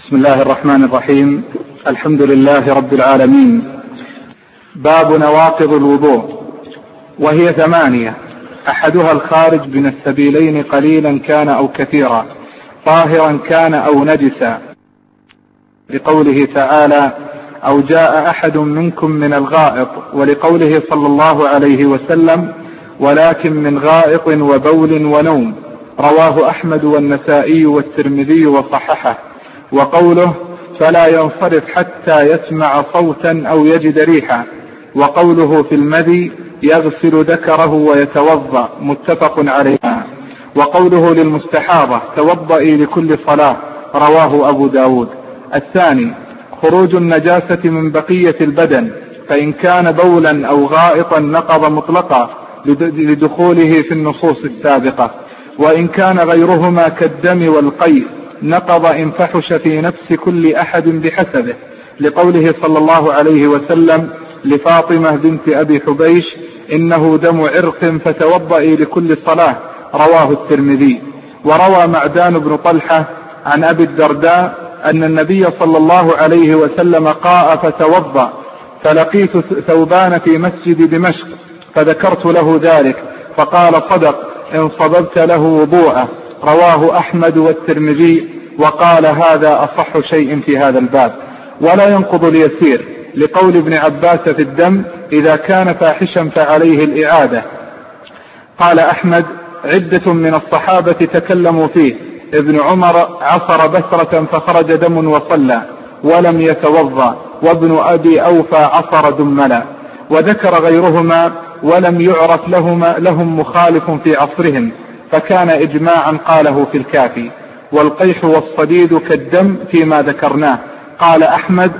بسم الله الرحمن الرحيم. الحمد لله رب العالمين. باب نواقض الوضوء، وهي 8: أحدها الخارج من السبيلين قليلا كان أو كثيرا، طاهرا كان أو نجسا، لقوله تعالى: أو جاء أحد منكم من الغائط، ولقوله صلى الله عليه وسلم: ولكن من غائط وبول ونوم، رواه أحمد والنسائي والترمذي وصححه. وقوله: فلا ينصرف حتى يسمع صوتا أو يجد ريحا. وقوله في المذي: يغسل ذكره ويتوضأ، متفق عليها. وقوله للمستحاضة: توضئي لكل صلاة، رواه أبو داود. الثاني: خروج النجاسة من بقية البدن، فإن كان بولا أو غائطا نقض مطلقا لدخوله في النصوص السابقة، وإن كان غيرهما كالدم والقيء نقض إن فحش في نفس كل أحد بحسبه، لقوله صلى الله عليه وسلم لفاطمة بنت أبي حبيش: إنه دم عرق فتوضئي لكل صلاة، رواه الترمذي. وروى معدان بن طلحة عن أبي الدرداء أن النبي صلى الله عليه وسلم قاء فتوضأ، فلقيت ثوبان في مسجد دمشق فذكرت له ذلك، فقال: صدق إن صببت له وضوءه، رواه أحمد والترمذي، وقال: هذا أصح شيء في هذا الباب. ولا ينقض اليسير، لقول ابن عباس في الدم: إذا كان فاحشا فعليه الإعادة. قال أحمد: عدة من الصحابة تكلموا فيه، ابن عمر عصر بسرة فخرج دم وصلى ولم يتوضأ، وابن أبي أوفى عصر دملا. وذكر غيرهما ولم يعرف لهم مخالف في عصرهم، فكان إجماعا قاله في الكافي. والقيح والصديد كالدم فيما ذكرناه. قال أحمد: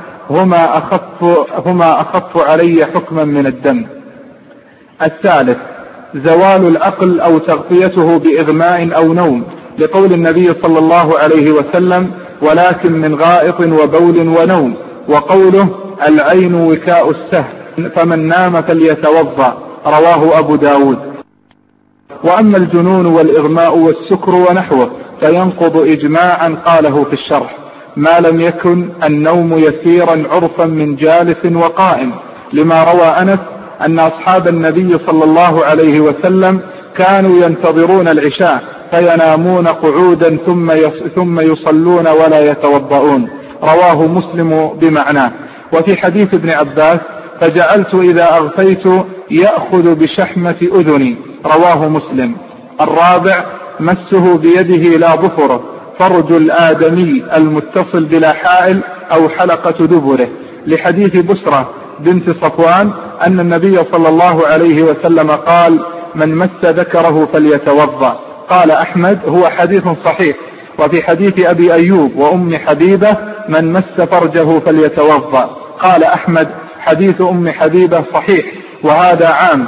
هما أخف علي حكما من الدم. الثالث: زوال العقل أو تغطيته بإغماء أو نوم، لقول النبي صلى الله عليه وسلم: ولكن من غائط وبول ونوم. وقوله: العين وكاء السهم، فمن نام فليتوضأ، رواه أبو داود. وأما الجنون والإغماء والسكر ونحوه فينقض إجماعا قاله في الشرح، ما لم يكن النوم يسيرا عرفا من جالس وقائم، لما روى أنس أن أصحاب النبي صلى الله عليه وسلم كانوا ينتظرون العشاء فينامون قعودا ثم يصلون ولا يتوضؤون، رواه مسلم بمعناه. وفي حديث ابن عباس: فجعلت إذا أغفيت يأخذ بشحمة أذني، رواه مسلم. الرابع: مسه بيده لا ظفره، فرج الآدمي المتصل بلا حائل أو حلقة دبره، لحديث بسرة بنت صفوان أن النبي صلى الله عليه وسلم قال: من مس ذكره فليتوضأ. قال أحمد: هو حديث صحيح. وفي حديث أبي أيوب وأم حبيبة: من مس فرجه فليتوضأ. قال أحمد: حديث أم حبيبة صحيح، وهذا عام،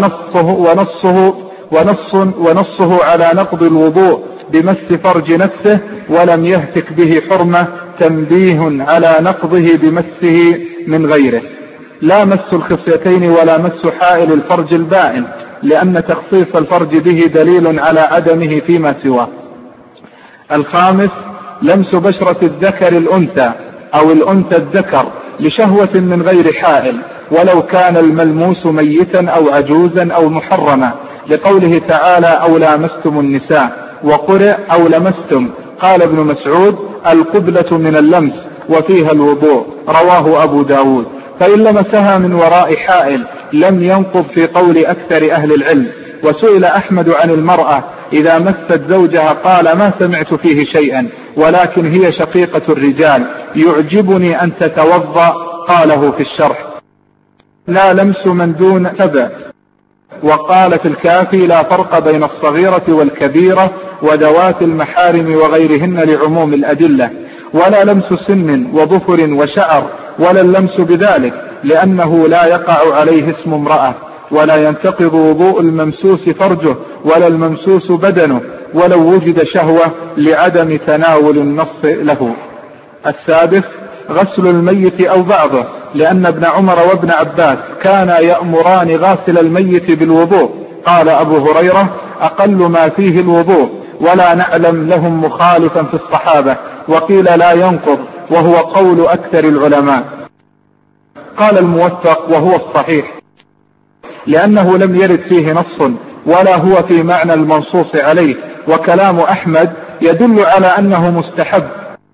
ونصه على نقض الوضوء بمس فرج نفسه ولم يهتك به حرمة، تنبيه على نقضه بمسه من غيره. لا مس الخصيتين ولا مس حائل الفرج البائن، لأن تخصيص الفرج به دليل على عدمه فيما سواه. الخامس: لمس بشرة الذكر الأنثى أو الأنثى الذكر لشهوة من غير حائل، ولو كان الملموس ميتا أو عجوزا أو محرما، لقوله تعالى: أو لامستم النساء. وقرئ: أو لمستم. قال ابن مسعود: القبلة من اللمس وفيها الوضوء، رواه أبو داود. فإن لمسها من وراء حائل لم ينقض في قول أكثر أهل العلم. وسئل أحمد عن المرأة إذا مست زوجها قال: ما سمعت فيه شيئا، ولكن هي شقيقة الرجال، يعجبني أن تتوضأ، قاله في الشرح. لا لمس من دون سبع. وقال في الكافي: لا فرق بين الصغيرة والكبيرة وذوات المحارم وغيرهن لعموم الأدلة. ولا لمس سن وظفر وشعر، ولا اللمس بذلك، لأنه لا يقع عليه اسم امرأة. ولا ينتقض وضوء الممسوس فرجه ولا الممسوس بدنه ولو وجد شهوة، لعدم تناول النص له. السادس: غسل الميت أو بعضه، لأن ابن عمر وابن عباس كانا يأمران غاسل الميت بالوضوء. قال أبو هريرة: أقل ما فيه الوضوء، ولا نعلم لهم مخالفا في الصحابة، وقيل لا ينقض، وهو قول أكثر العلماء. قال الموفق وهو الصحيح، لأنه لم يرد فيه نص ولا هو في معنى المنصوص عليه، وكلام أحمد يدل على أنه مستحب،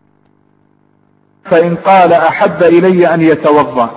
فإن قال أحب إلي أن يتوضأ.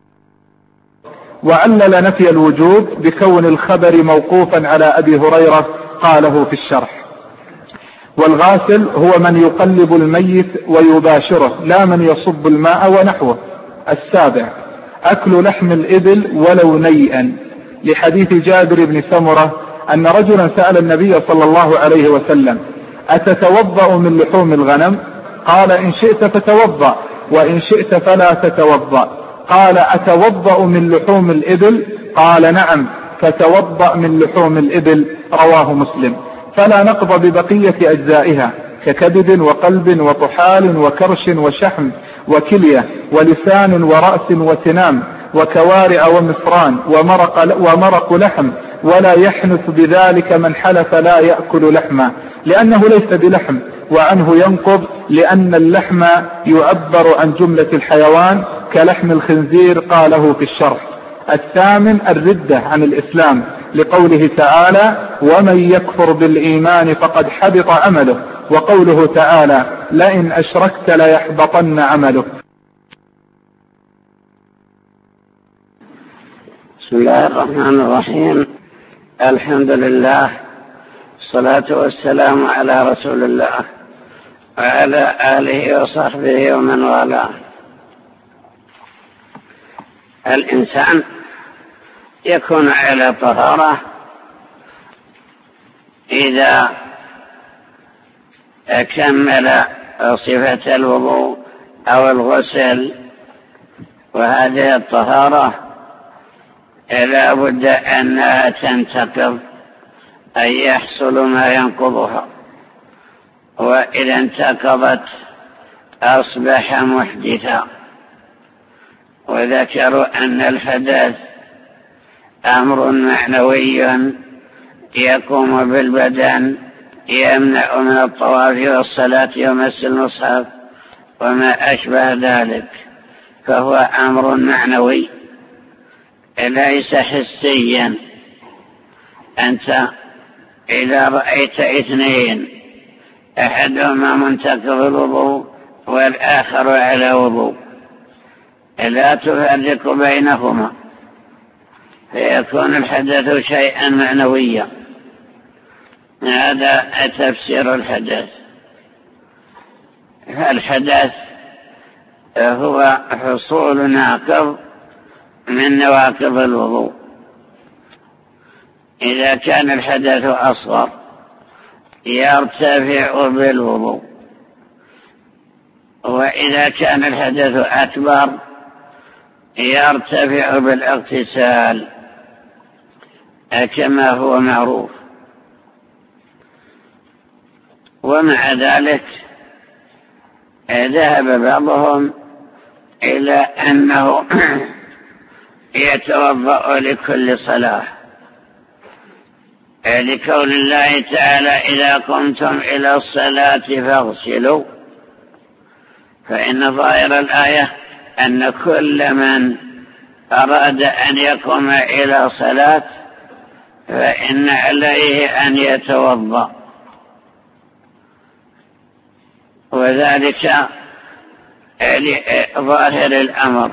وعلل نفي الوجوب بكون الخبر موقوفا على أبي هريرة قاله في الشرح. والغاسل هو من يقلب الميت ويباشره، لا من يصب الماء ونحوه. 7 أكل لحم الإبل ولو نيئا، لحديث جابر بن سمرة أن رجلا سأل النبي صلى الله عليه وسلم: أتتوضأ من لحوم الغنم؟ قال: إن شئت فتوضأ، وإن شئت فلا تتوضأ. قال: أتوضأ من لحوم الإبل؟ قال: نعم، فتوضأ من لحوم الإبل. رواه مسلم. فلا نقض ببقية أجزائها ككبد وقلب وطحال وكرش وشحم وكلية ولسان ورأس وسنام وكوارع ومصران ومرق لحم، ولا يحنث بذلك من حلف لا يأكل لحما، لأنه ليس بلحم، وعنه ينقض لأن اللحم يعبر عن جملة الحيوان كلحم الخنزير. قاله في الشرح. 8 الردة عن الإسلام، لقوله تعالى: ومن يكفر بالإيمان فقد حبط عمله، وقوله تعالى: لئن أشركت ليحبطن عمله. بسم الله الرحمن الرحيم. الحمد لله، الصلاة والسلام على رسول الله وعلى آله وصحبه ومن والاه. الإنسان يكون على طهارة إذا كمل صفة الوضوء أو الغسل، وهذه الطهارة لا بد أنها تنتقض، أي يحصل ما ينقضها، وإذا انتقضت أصبح محدثا. وذكروا أن الحدث أمر معنوي يقوم بالبدن، يمنع من الطواف والصلاة ومس المصحف وما أشبه ذلك، فهو أمر معنوي ليس حسيا. أنت إذا رأيت 2 أحدهما منتقض الوضوء والآخر على وضوء لا تفرق بينهما، فيكون الحدث شيئا معنويا. هذا تفسير الحدث. الحدث هو حصول ناقض من نواقض الوضوء. إذا كان الحدث أصغر يرتفع بالوضوء، وإذا كان الحدث أكبر يرتفع بالاغتسال كما هو معروف. ومع ذلك ذهب بعضهم إلى أنه يتوضأ لكل صلاة، لقول الله تعالى: إذا قمتم إلى الصلاة فاغسلوا. فإن ظاهر الآية أن كل من أراد أن يقوم إلى صلاة فإن عليه أن يتوضأ، وذلك ظاهر الأمر.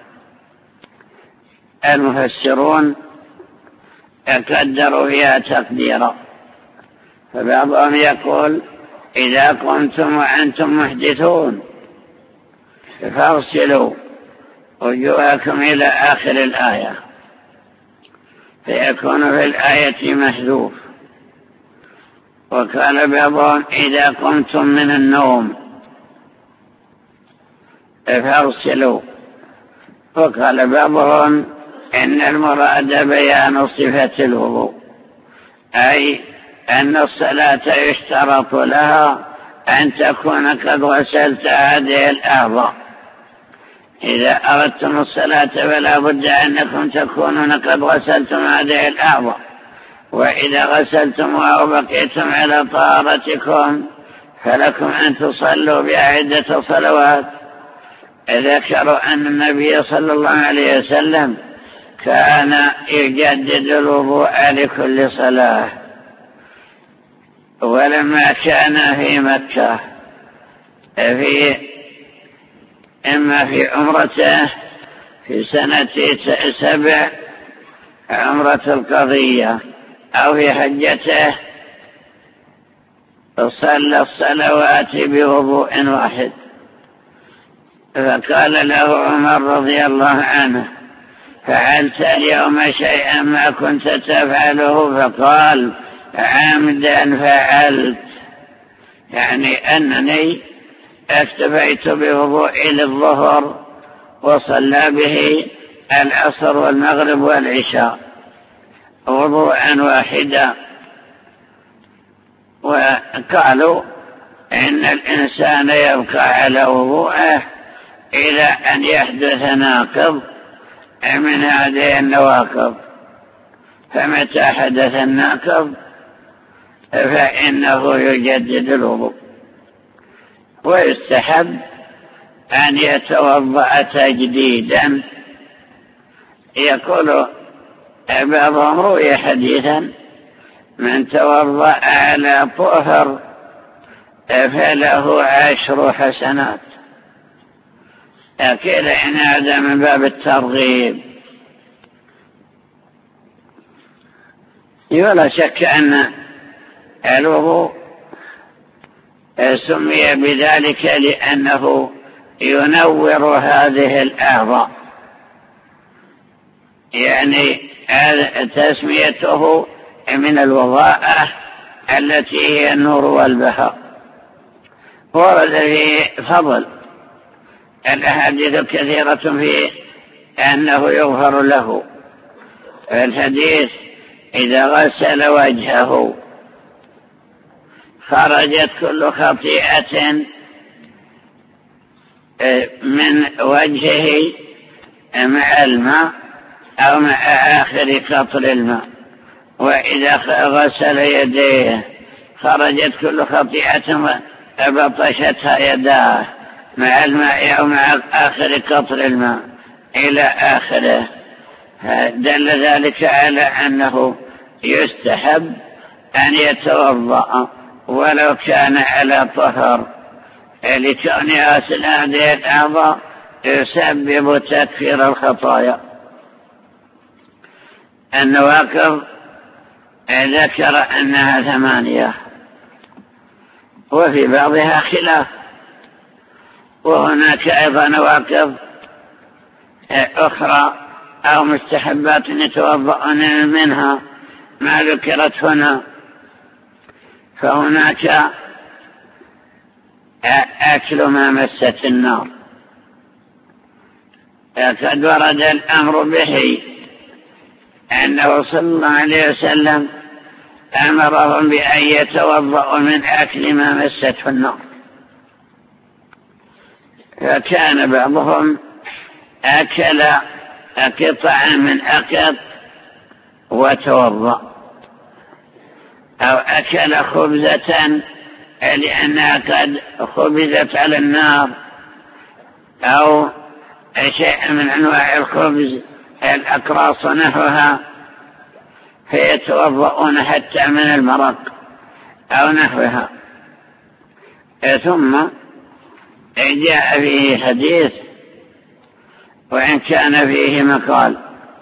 المفسرون قدروا فيها تقديرا، فبعضهم يقول: إذا قمتم وأنتم محدثون فاغسلوا وجوهكم إلى آخر الآية، فيكون في الآية محذوف. وقال بعضهم: إذا قمتم من النوم فاغسلوا. وقال بعضهم: إن المراد بيان صفة الوضوء، أي أن الصلاة يشترط لها أن تكون قد غسلت هذه الأعضاء. إذا أردتم الصلاة فلا بد أنكم تكونون قد غسلتم هذه الأعضاء، وإذا غسلتم أو بقيتم على طهارتكم فلكم أن تصلوا بعدة صلوات. ذكروا أن النبي صلى الله عليه وسلم كان يجدد الوضوء لكل صلاة. ولما كان في مكة إما في عمرته في سنة 7 عمرة القضية أو في حجته صلى الصلوات بوضوء واحد. فقال له عمر رضي الله عنه: فعلت اليوم شيئا ما كنت تفعله؟ فقال: عمدا فعلت، يعني أنني اكتفيت بوضوء للظهر وصلى به العصر والمغرب والعشاء وضوءا واحدا. وقالوا إن الإنسان يبقى على وضوءه إلى أن يحدث ناقض من هذه النواقض، فمتى حدث الناقض فإنه يجدد الوضوء. ويستحب أن يتوضأ تجديدا. يقول بعضهم: روي حديثا: من توضأ على طهر فله 10 حسنات. أكيد إن هذا من باب الترغيب. ولا شك أن الوضوء سمي بذلك لأنه ينور هذه الأعضاء، يعني تسميته من الوضاءة التي هي النور والبهاء. ورد فيه فضل الأحاديث كثيرة فيه أنه يغفر له. الحديث: إذا غسل وجهه خرجت كل خطيئة من وجهه مع الماء أو مع آخر قطر الماء، وإذا غسل يديه خرجت كل خطيئة بطشتها يداه مع الماء أو مع آخر قطر الماء إلى آخره. دل ذلك على أنه يستحب أن يتوضأ ولو كان على طهر، لكون غسل هذه الأعضاء يسبب تكفير الخطايا. النواقض ذكر أنها 8، وفي بعضها خلاف. وهناك أيضا نواقض أخرى أو مستحبات يتوضأون منها ما ذكرت هنا. فهناك أكل ما مست النار، قد ورد الأمر به أنه صلى الله عليه وسلم أمرهم بأن يتوضأوا من أكل ما مسته النار. فكان بعضهم أكل قطعا من أكل وتوضأ، أو أكل خبزة لأنها قد خبزت على النار، أو شيء من أنواع الخبز الأقراص نحوها، فيتوضؤون حتى من المرق أو نحوها. ثم جاء فيه حديث وإن كان فيه مقال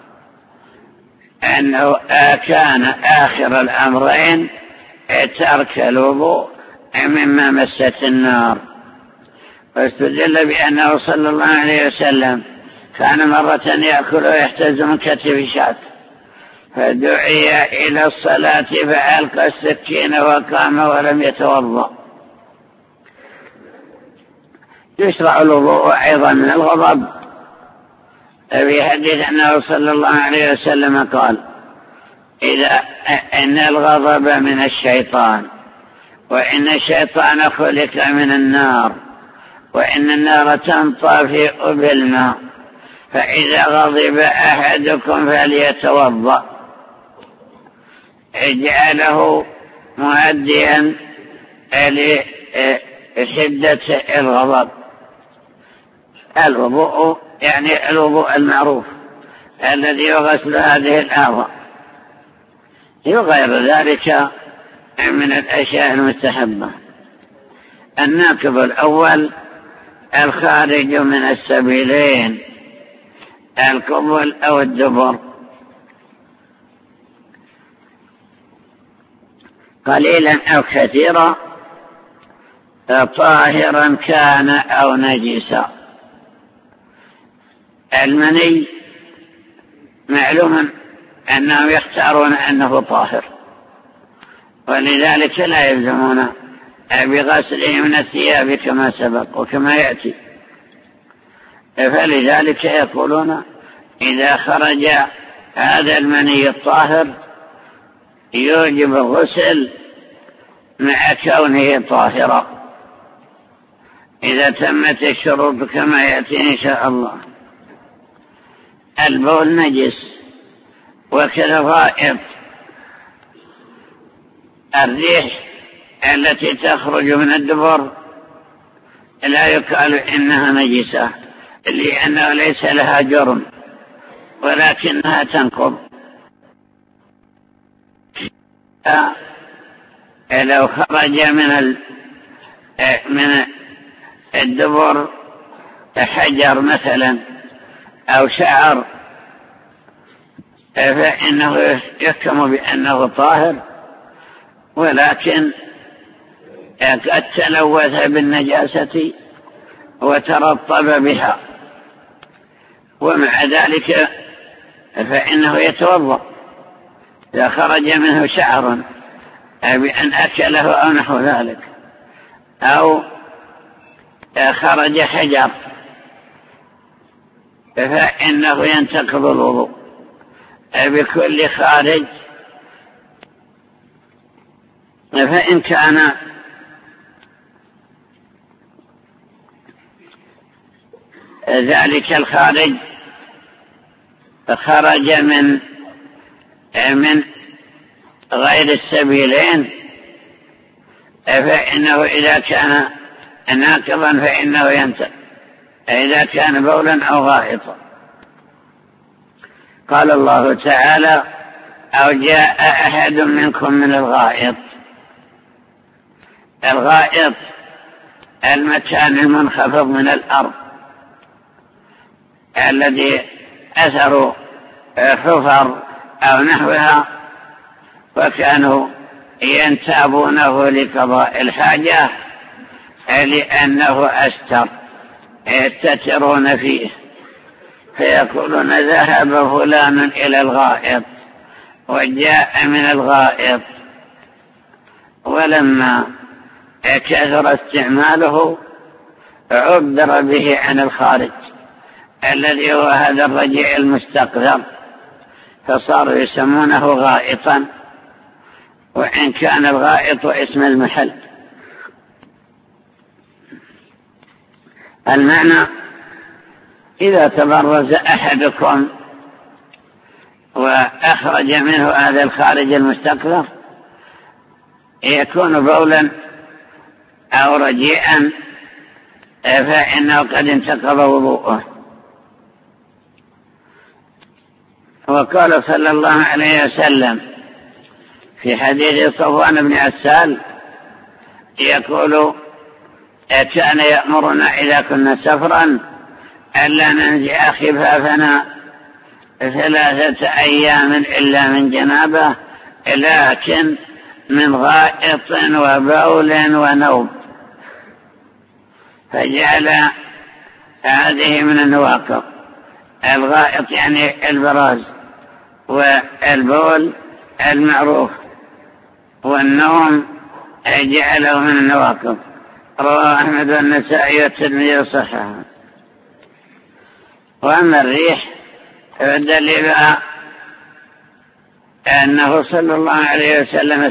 أنه كان آخر الأمرين ترك الوضوء مما مست النار. واستدل بأنه صلى الله عليه وسلم كان مرة يأكل ويحتز من كتف شاة، فدعي إلى الصلاة فألقى السكين وقام ولم يتوضأ. يشرع الوضوء أيضا من الغضب. في حديث أنه صلى الله عليه وسلم قال: إن الغضب من الشيطان، وإن الشيطان خلق من النار، وإن النار تنطفئ بالماء، فإذا غضب أحدكم فليتوضأ. جعله مؤديا لشدة الغضب. الوضوء يعني الوضوء المعروف الذي يغسل هذه الأعضاء، وغير ذلك من الأشياء المستحبة. الناقض الأول الخارج من السبيلين، القبل أو الدبر، قليلا أو كثيرا، طاهرا كان أو نجسا. المني معلوم أنهم يختارون أنه طاهر، ولذلك لا يلزمون بغسله من الثياب كما سبق وكما يأتي. فلذلك يقولون إذا خرج هذا المني الطاهر يوجب الغسل مع كونه طاهرا إذا تمت الشروط كما يأتي إن شاء الله. البول نجس وكذا غائط. الريح التي تخرج من الدبر لا يقال إنها نجسة لأنه ليس لها جرم ولكنها تنقض. لو خرج من الدبر حجر مثلا أو شعر فإنه يحكم بأنه طاهر، ولكن قد تلوث بالنجاسة وترطب بها، ومع ذلك فإنه يتوضأ. إذا خرج منه شعر بأن أكله أو نحو ذلك، أو خرج حجر، فإنه ينتقض الوضوء بكل خارج. فإن كان ذلك الخارج خرج من غير السبيلين فإنه إذا كان ناقضا فإنه ينتقض إذا كان بولا أو غائطا. قال الله تعالى: أو جاء أحد منكم من الغائط. الغائط المكان المنخفض من الأرض الذي أثر حفر أو نحوها، وكانوا ينتابونه لقضاء الحاجة لأنه أستر، يستترون فيه، فيقولون ذهب فلان إلى الغائط وجاء من الغائط. ولما كثر استعماله عبر به عن الخارج الذي هو هذا الرجيع المستقذر، فصاروا يسمونه غائطا، وإن كان الغائط اسم المحل. المعنى: إذا تبرز أحدكم وأخرج منه هذا الخارج المستقذر يكون بولا أو رجيئا فإنه قد انتقض وضوءه. وقال صلى الله عليه وسلم في حديث صفوان بن عسال يقول: كان يأمرنا إذا كنا سفرا ألا ننزع خفافنا 3 أيام إلا من جنابه، لكن من غائط وبول ونوم. فجعل هذه من النواقض. الغائط يعني البراز، والبول المعروف، والنوم جعله من النواقض. رواه أحمد والنسائي والترمذي وصححه. وأما الريح فالدليل أنه صلى الله عليه وسلم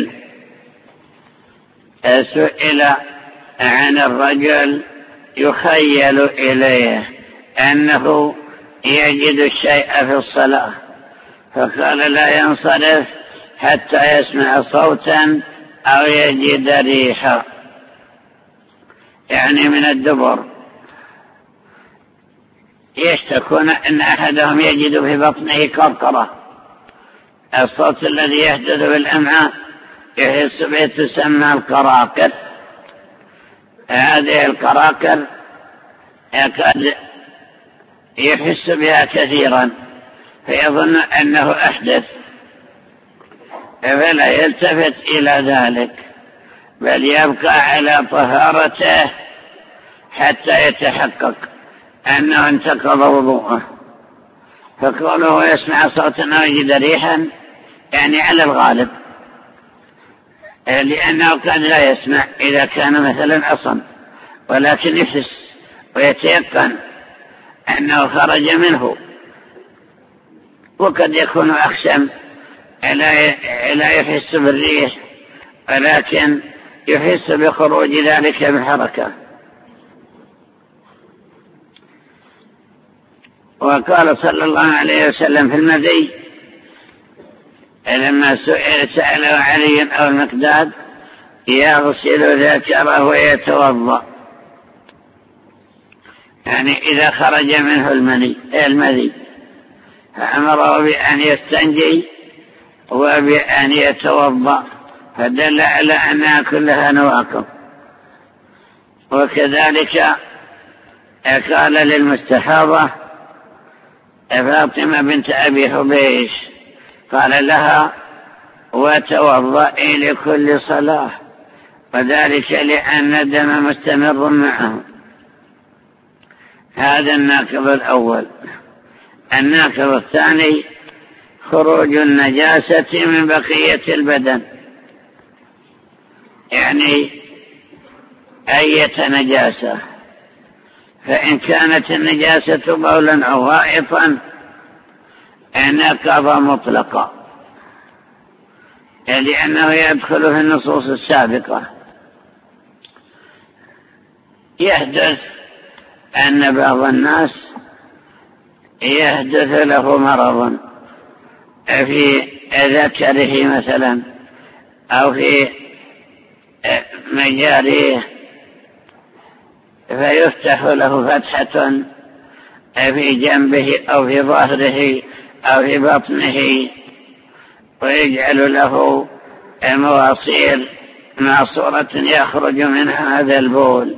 سئل عن الرجل يخيل إليه أنه يجد الشيء في الصلاة، فقال: لا ينصرف حتى يسمع صوتا أو يجد ريحا، يعني من الدبر، يشتكون أن أحدهم يجد في بطنه كركرة. الصوت الذي يحدث بالأمعاء يحس به تسمى القراقر. هذه القراقر قد يحس بها كثيرا فيظن أنه أحدث، فلا يلتفت إلى ذلك، بل يبقى على طهارته حتى يتحقق أنه انتقض وضوءه. فقوله يسمع صوتا أو يجد ريحا يعني على الغالب، لأنه قد لا يسمع إذا كان مثلا أصم، ولكن يحس ويتيقن أنه خرج منه. وقد يكون أخشم لا يحس بالريح، ولكن يحس بخروج ذلك بالحركة. وقال صلى الله عليه وسلم في المذي لما سأله علي أو المقداد يغسل ذكره ويتوضأ، يعني إذا خرج منه المذي، فأمره بأن يستنجي وبأن يتوضأ، فدل على أنها كلها نواقض. وكذلك قال للمستحاضة فاطمة بنت أبي حبيش، قال لها وتوضئي لكل صلاة، وذلك لأن الدم مستمر معه. هذا الناقض الأول. الناقض الثاني خروج النجاسة من بقية البدن، يعني أية نجاسة، فإن كانت النجاسة بولا أو غائطا نقض مطلقا، لأنه يدخل في النصوص السابقة. يحدث أن بعض الناس يحدث له مرض في ذكره مثلا أو في مجاريه، فيفتح له فتحة في جنبه أو في ظهره أو في بطنه، ويجعل له مواصيل معصورة يخرج من هذا البول،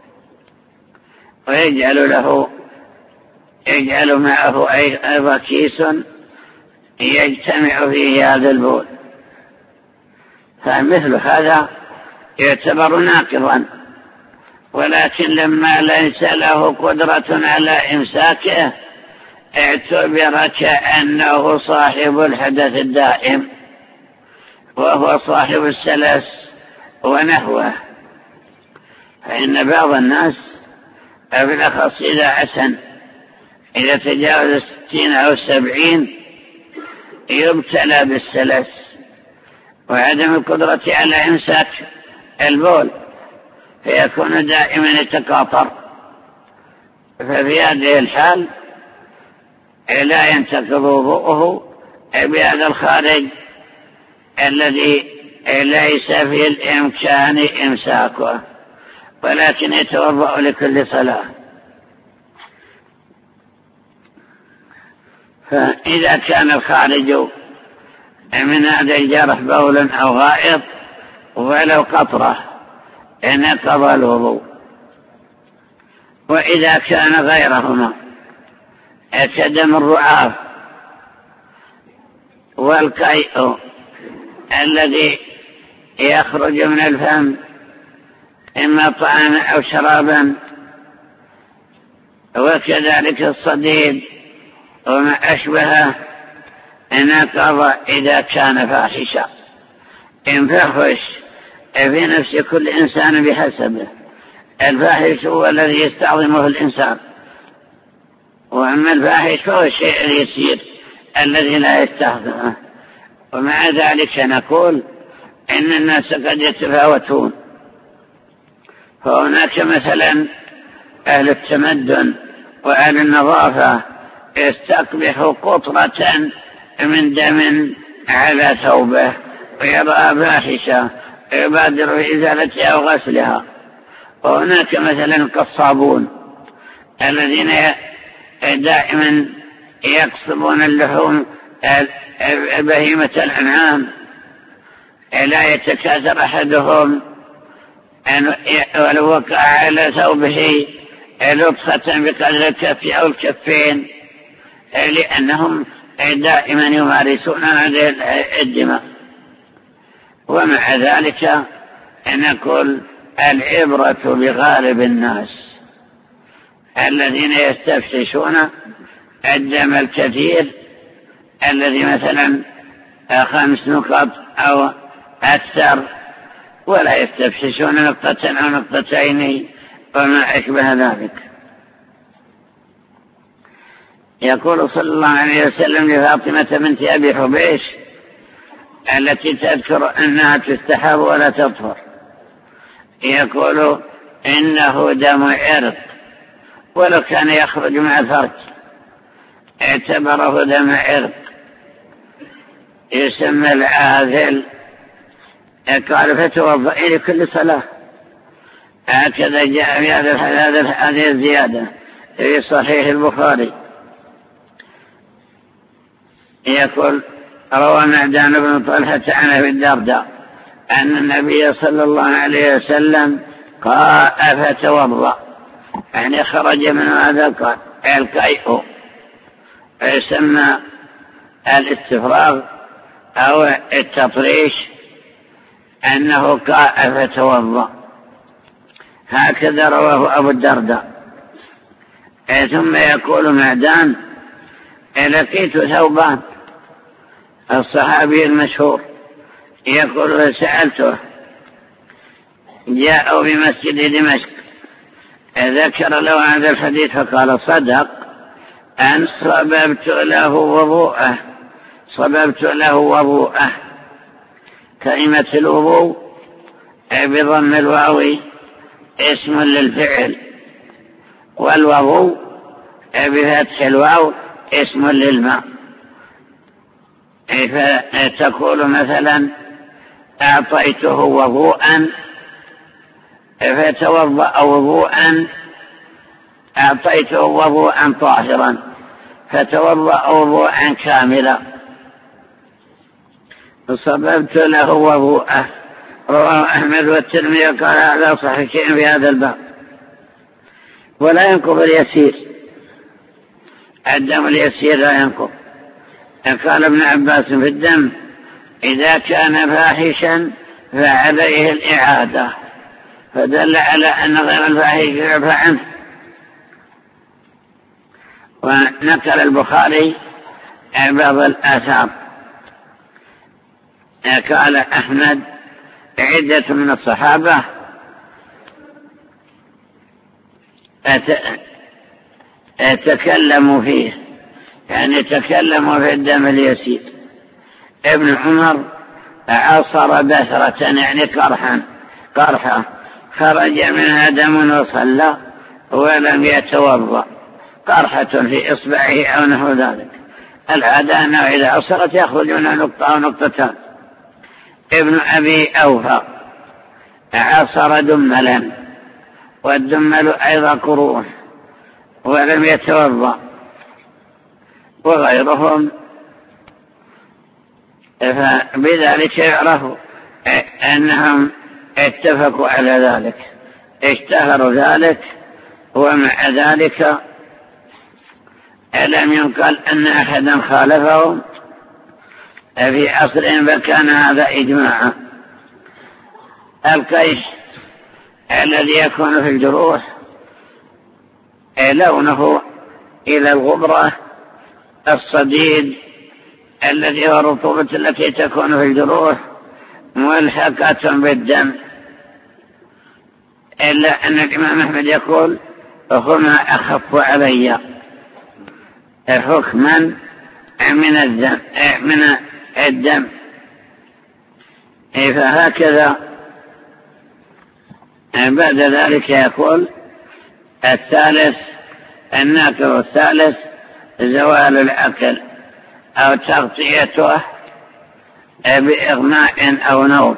يجعل معه أيضا كيس يجتمع فيه هذا البول، فمثل هذا يعتبر ناقضا. ولكن لما ليس له قدرة على إمساكه اعتبر كأنه صاحب الحدث الدائم، وهو صاحب السلس ونحوه. فإن بعض الناس بالأخص إذا عسن، إذا تجاوز 60 أو 70 يبتلى بالسلس وعدم القدرة على إمساك البول، فيكون دائما يتقاطر. ففي هذه الحال لا ينتقض وضوءه بهذا الخارج الذي ليس في الإمكان إمساكه، ولكن يتوضأ لكل صلاة. فإذا كان الخارج من هذا الجرح بول أو غائط ولو قطرة نقض الوضوء. وإذا كان غيرهما كدم الرعاف والقيء الذي يخرج من الفم إما طعاما أو شرابا، وكذلك الصديد وما أشبهه نقض إذا كان فاحشا. إن فحش في نفس كل إنسان بحسبه، الفاحش هو الذي يستعظمه الإنسان، وأما الفاحش فهو الشيء اليسير الذي لا يستعظمه. ومع ذلك نقول إن الناس قد يتفاوتون، فهناك مثلا أهل التمدن وأهل النظافة يستقبح قطرة من دم على ثوبه ويرى فاحشة يبادر بإزالتها أو غسلها. وهناك مثلا القصابون الذين دائما يقصبون اللحوم بهيمة الأنعام، لا يتكاثر أحدهم ولو وقع على ثوبه لطخة بقدر الكف أو الكفين، لأنهم دائما يمارسون هذه الدماء. ومع ذلك نقول العبرة بغالب الناس الذين يستفتشون الدم الكثير الذي مثلا 5 نقط أو أكثر، ولا يستفتشون نقطة أو نقطتين وما أشبه ذلك. يقول صلى الله عليه وسلم لفاطمة بنت أبي حبيش التي تذكر أنها تستحاب ولا تطهر، يقول إنه دم عرق ولو كان يخرج مع الفرج اعتبره دم عرق يسمى العاذل. قال فتوضئي لكل صلاة، هكذا جاء في هذه الزيادة في صحيح البخاري. يقول روى معدان بن طلحة عن أبي الدرداء أن النبي صلى الله عليه وسلم قاء فتوضأ، يعني خرج من هذا القيء، يسمى الاستفراغ أو التطريش، أنه قاء فتوضأ، هكذا رواه أبو الدرداء. ثم يقول معدان لقيت ثوبان الصحابي المشهور، يقول فسألته، جاءوا بمسجد دمشق، ذكر له هذا الحديث فقال صدق أن صببت له وضوءه. كلمة الوضوء بضم الواو اسم للفعل، والوضوء بفتح الواو اسم للماء. فتقول مثلا أعطيته وضوءا فتوضأ وضوءا، أعطيته وضوءا طاهرا فتوضأ وضوءا كاملا. صببت له وضوءه. رواه أحمد والترمذي قال هذا صحيح شيء في هذا الباب. ولا ينقض اليسير، الدم اليسير لا ينقض. قال ابن عباس في الدم إذا كان فاحشا فعليه الإعادة، فدل على أن غير الفاحش يعفى عنه. ونقل البخاري بعض الآثار. قال أحمد عدة من الصحابة تكلموا فيه، يعني تكلموا في الدم اليسير. ابن عمر عصر بثرة يعني قرحة خرج منها دم وصلى ولم يتوضأ، قرحة في إصبعه أو نحو ذلك. العادة أنه إذا عصرت يخرج منها نقطة أو نقطتان. ابن أبي أوفى عصر دملا، والدمل أيضا قروح ولم يتوضأ، وغيرهم. فبذلك يعرف أنهم اتفقوا على ذلك، اشتهروا ذلك. ومع ذلك لم ينقل أن أحدا خالفهم في عصرهم، فكان هذا إجماعا. القيش الذي يكون في الجروح لونه إلى الغبرة الصديد الذي هو الرطوبة التي تكون في الجروح ملحقة بالدم، إلا أن الإمام أحمد يقول هما أخف علي حكما من الدم. فهكذا بعد ذلك يقول الثالث الناقض الثالث زوال العقل أو تغطيته بإغماء أو نوم.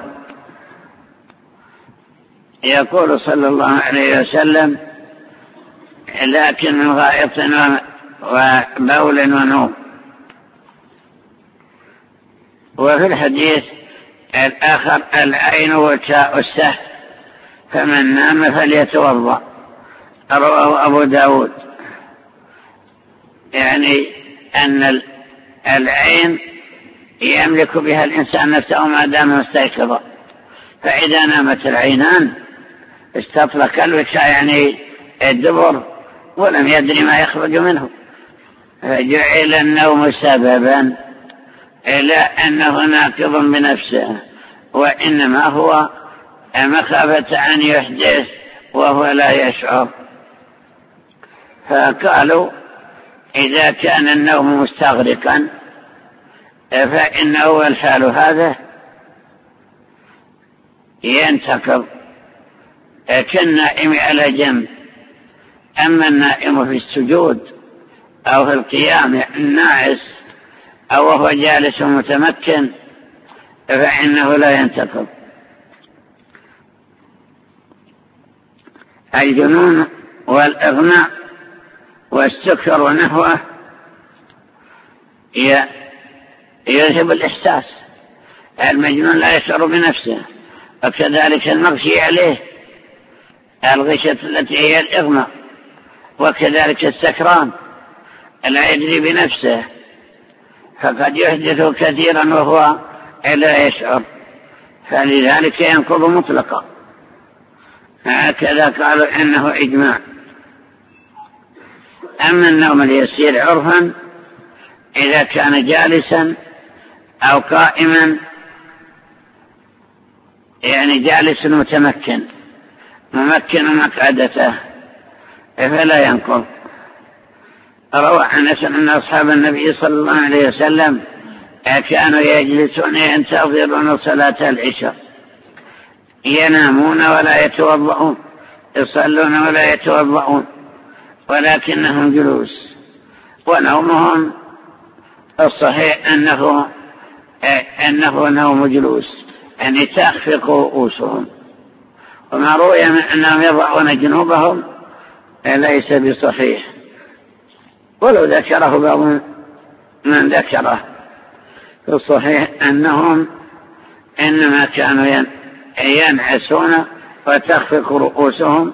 يقول صلى الله عليه وسلم: لكن من غائط وبول ونوم. وفي الحديث الآخر: العين وشاء السهل، فمن نام فليتوضأ. رواه أبو داود. يعني أن العين يملك بها الإنسان نفسه ما دام مستيقظا، فإذا نامت العينان استطلق الوشاء يعني الدبر ولم يدري ما يخرج منه، فجعل النوم سببا إلى أنه ناقض بنفسه، وإنما هو مخافة أن يحدث وهو لا يشعر. فقالوا: إذا كان النوم مستغرقا فإنه الحال هذا ينتقض كالنائم على جنب. أما النائم في السجود أو في القيام الناعس أو وهو جالس متمكن فإنه لا ينتقض. الجنون والإغماء والسكر ونحوه يذهب الإحساس. المجنون لا يشعر بنفسه، وكذلك المغشي عليه الغشة التي هي الإغماء، وكذلك السكران لا يدري بنفسه، فقد يحدث كثيرا وهو لا يشعر، فلذلك ينقض مطلقا. هكذا قالوا إنه إجماع. أما النوم اليسير عرفا إذا كان جالسا أو قائما، يعني جالس متمكن ممكن مقعدته، فلا ينقض. روى أنس أن أصحاب النبي صلى الله عليه وسلم كانوا يجلسون ينتظرون صلاة العشاء، ينامون ولا يتوضؤون، يصلون ولا يتوضؤون، ولكنهم جلوس. ونومهم الصحيح أنه نوم جلوس، يعني تخفق رؤوسهم. وما روي من أنهم يضعون جنوبهم ليس بصحيح، ولو ذكره بعض من ذكره. الصحيح أنهم إنما كانوا ينعسون وتخفق رؤوسهم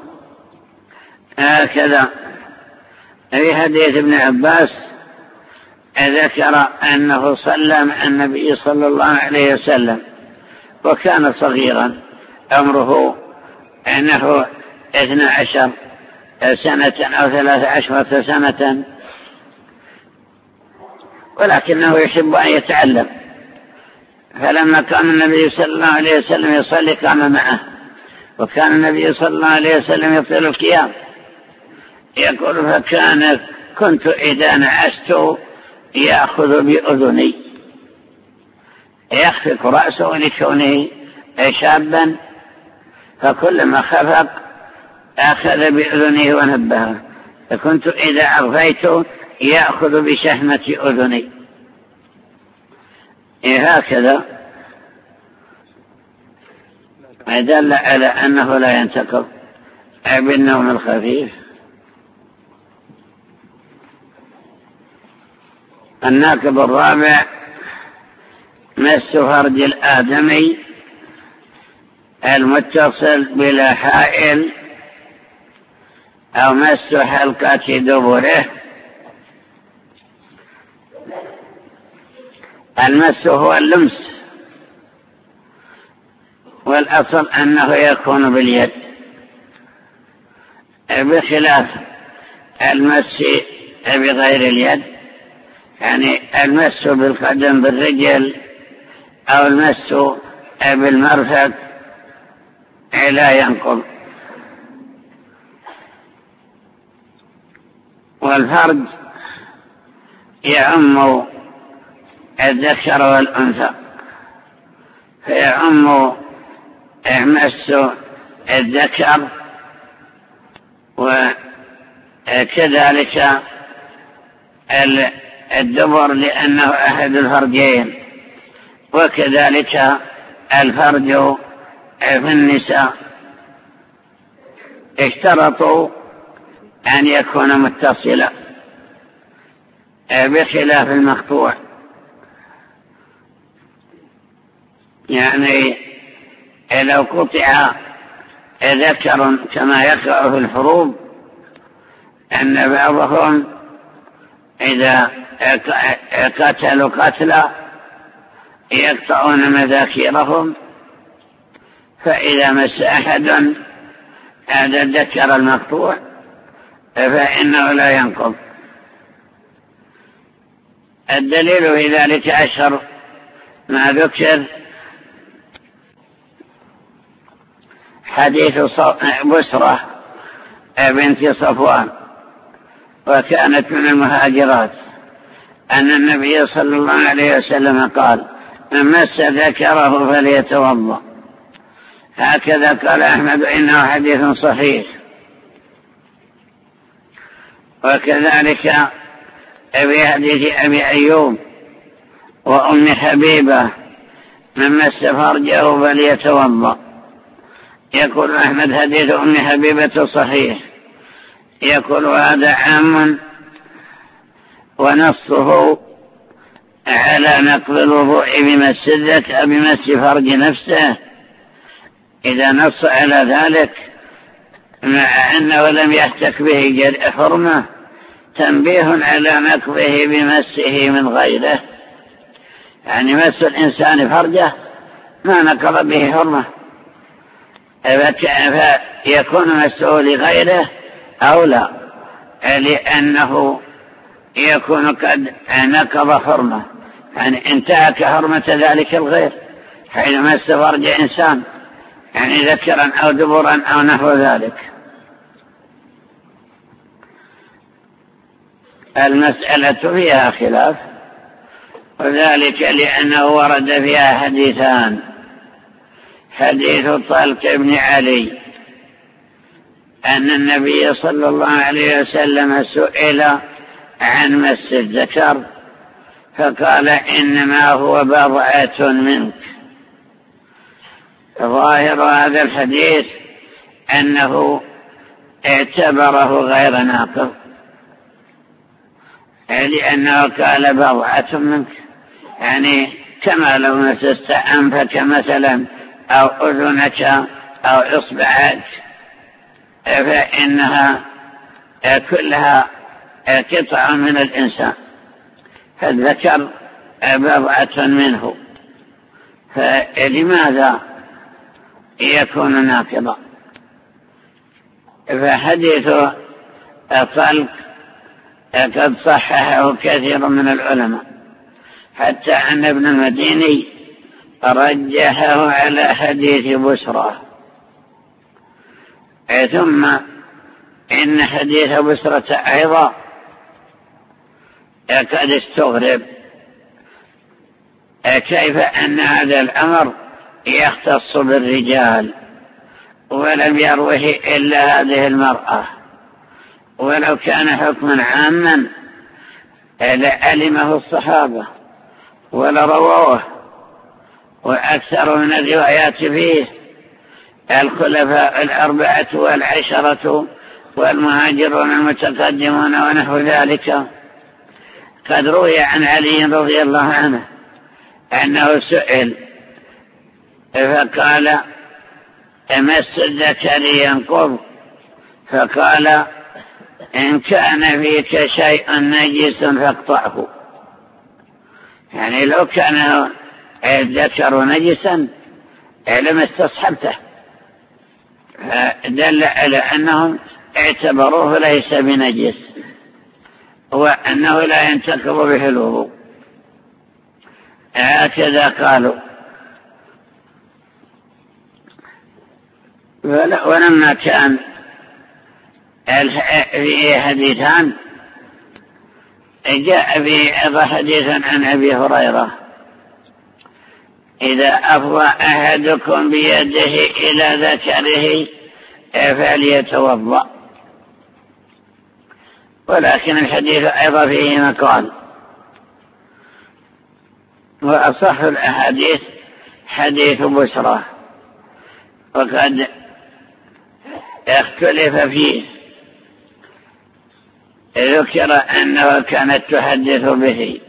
هكذا. في حديث ابن عباس ذكر أنه صلى مع النبي صلى الله عليه وسلم وكان صغيرا، عمره أنه 12 سنة أو 13 سنة، ولكنه يحب أن يتعلم. فلما كان النبي صلى الله عليه وسلم يصلي قام معه، وكان النبي صلى الله عليه وسلم يطيل القيام. يقول: كنت إذا نعست يأخذ بأذني، يخفق رأسه لكونه شابا، فكلما خفق أخذ بأذنه ونبهه. فكنت إذا أغفيت يأخذ بشحمة أذني. هكذا دل على أنه لا ينتقض بالنوم الخفيف. الناقض الرابع: مس فرج الآدمي المتصل بلا حائل أو مس حلقة دبره. المس هو اللمس، والأصل أنه يكون باليد، بخلاف المس بغير اليد، يعني المس بالقدم بالرجل أو المس بالمرفق لا ينقض. والفرج يعم الذكر والأنثى، فيعم مس الذكر وكذلك الدبر لأنه أحد الفرجين، وكذلك الفرج في النساء اشترطوا أن يكون متصلا بخلاف المقطوع. يعني لو قطع ذكر كما يقع في الحروب أن بعضهم إذا قتلوا قتلا يقطعون مذاكيرهم، فإذا مس أحد هذا الذكر المقطوع فإنه لا ينقض. الدليل في ذلك أشهر ما ذكر حديث بسرة بنت صفوان، وكانت من المهاجرات، أن النبي صلى الله عليه وسلم قال: من مس ذكره فليتوضأ. هكذا قال أحمد، إنه حديث صحيح. وكذلك في حديث أبي أيوب وأم حبيبة: من مس فرجه فليتوضأ. يقول أحمد: حديث أم حبيبة صحيح. يقول: هذا عام ونصه على نقض الوضوء بمس فرج نفسه. إذا نص على ذلك مع أنه لم يحتك به حرمة، تنبيه على نقضه بمسه من غيره. يعني مس الإنسان فرجه ما نقض به حرمة، فيكون مسه لغيره أو لا، لأنه يكون قد نقض حرمة، يعني انتهك حرمة ذلك الغير حين مس فرج إنسان، يعني ذكرا أو دبرا أو نحو ذلك. المسألة فيها خلاف، وذلك لأنه ورد فيها حديثان: حديث طلق بن علي أن النبي صلى الله عليه وسلم سئل عن مس الذكر فقال: إنما هو بضعة منك. ظاهر هذا الحديث أنه اعتبره غير ناقض، لأنه قال بضعة منك، يعني كما لو مسست أنفك مثلا أو أذنك أو إصبعك، فإنها كلها قطع من الإنسان، فالذكر بضعة منه، فلماذا يكون ناقضا؟ فحديث الطلق قد صححه كثير من العلماء، حتى أن ابن المديني رجحه على حديث بسرة. ثم إن حديث بسرة أيضا قد استغرب، كيف أن هذا الأمر يختص بالرجال ولم يروه إلا هذه المرأة، ولو كان حكما عاما لعلمه الصحابة ولرووه، وأكثر من الروايات فيه الخلفاء الأربعة والعشرة والمهاجرون المتقدمون ونحو ذلك. قد روي عن علي رضي الله عنه أنه سئل فقال: مس الذكر ينقض؟ فقال: إن كان فيك شيء نجس فاقطعه. يعني لو كان الذكر نجسا لم استصحبته، فدل على أنهم اعتبروه ليس بنجس وأنه لا ينتقض به الوضوء. هكذا قالوا. ولما كان في حديثان، جاء في حديث عن أبي هريرة: إذا أفضى أحدكم بيده إلى ذكره فليتوضأ. ولكن الحديث أيضا فيه مقال، وأصح الأحاديث حديث بشرى، وقد اختلف فيه. ذكر أنه كانت تحدث به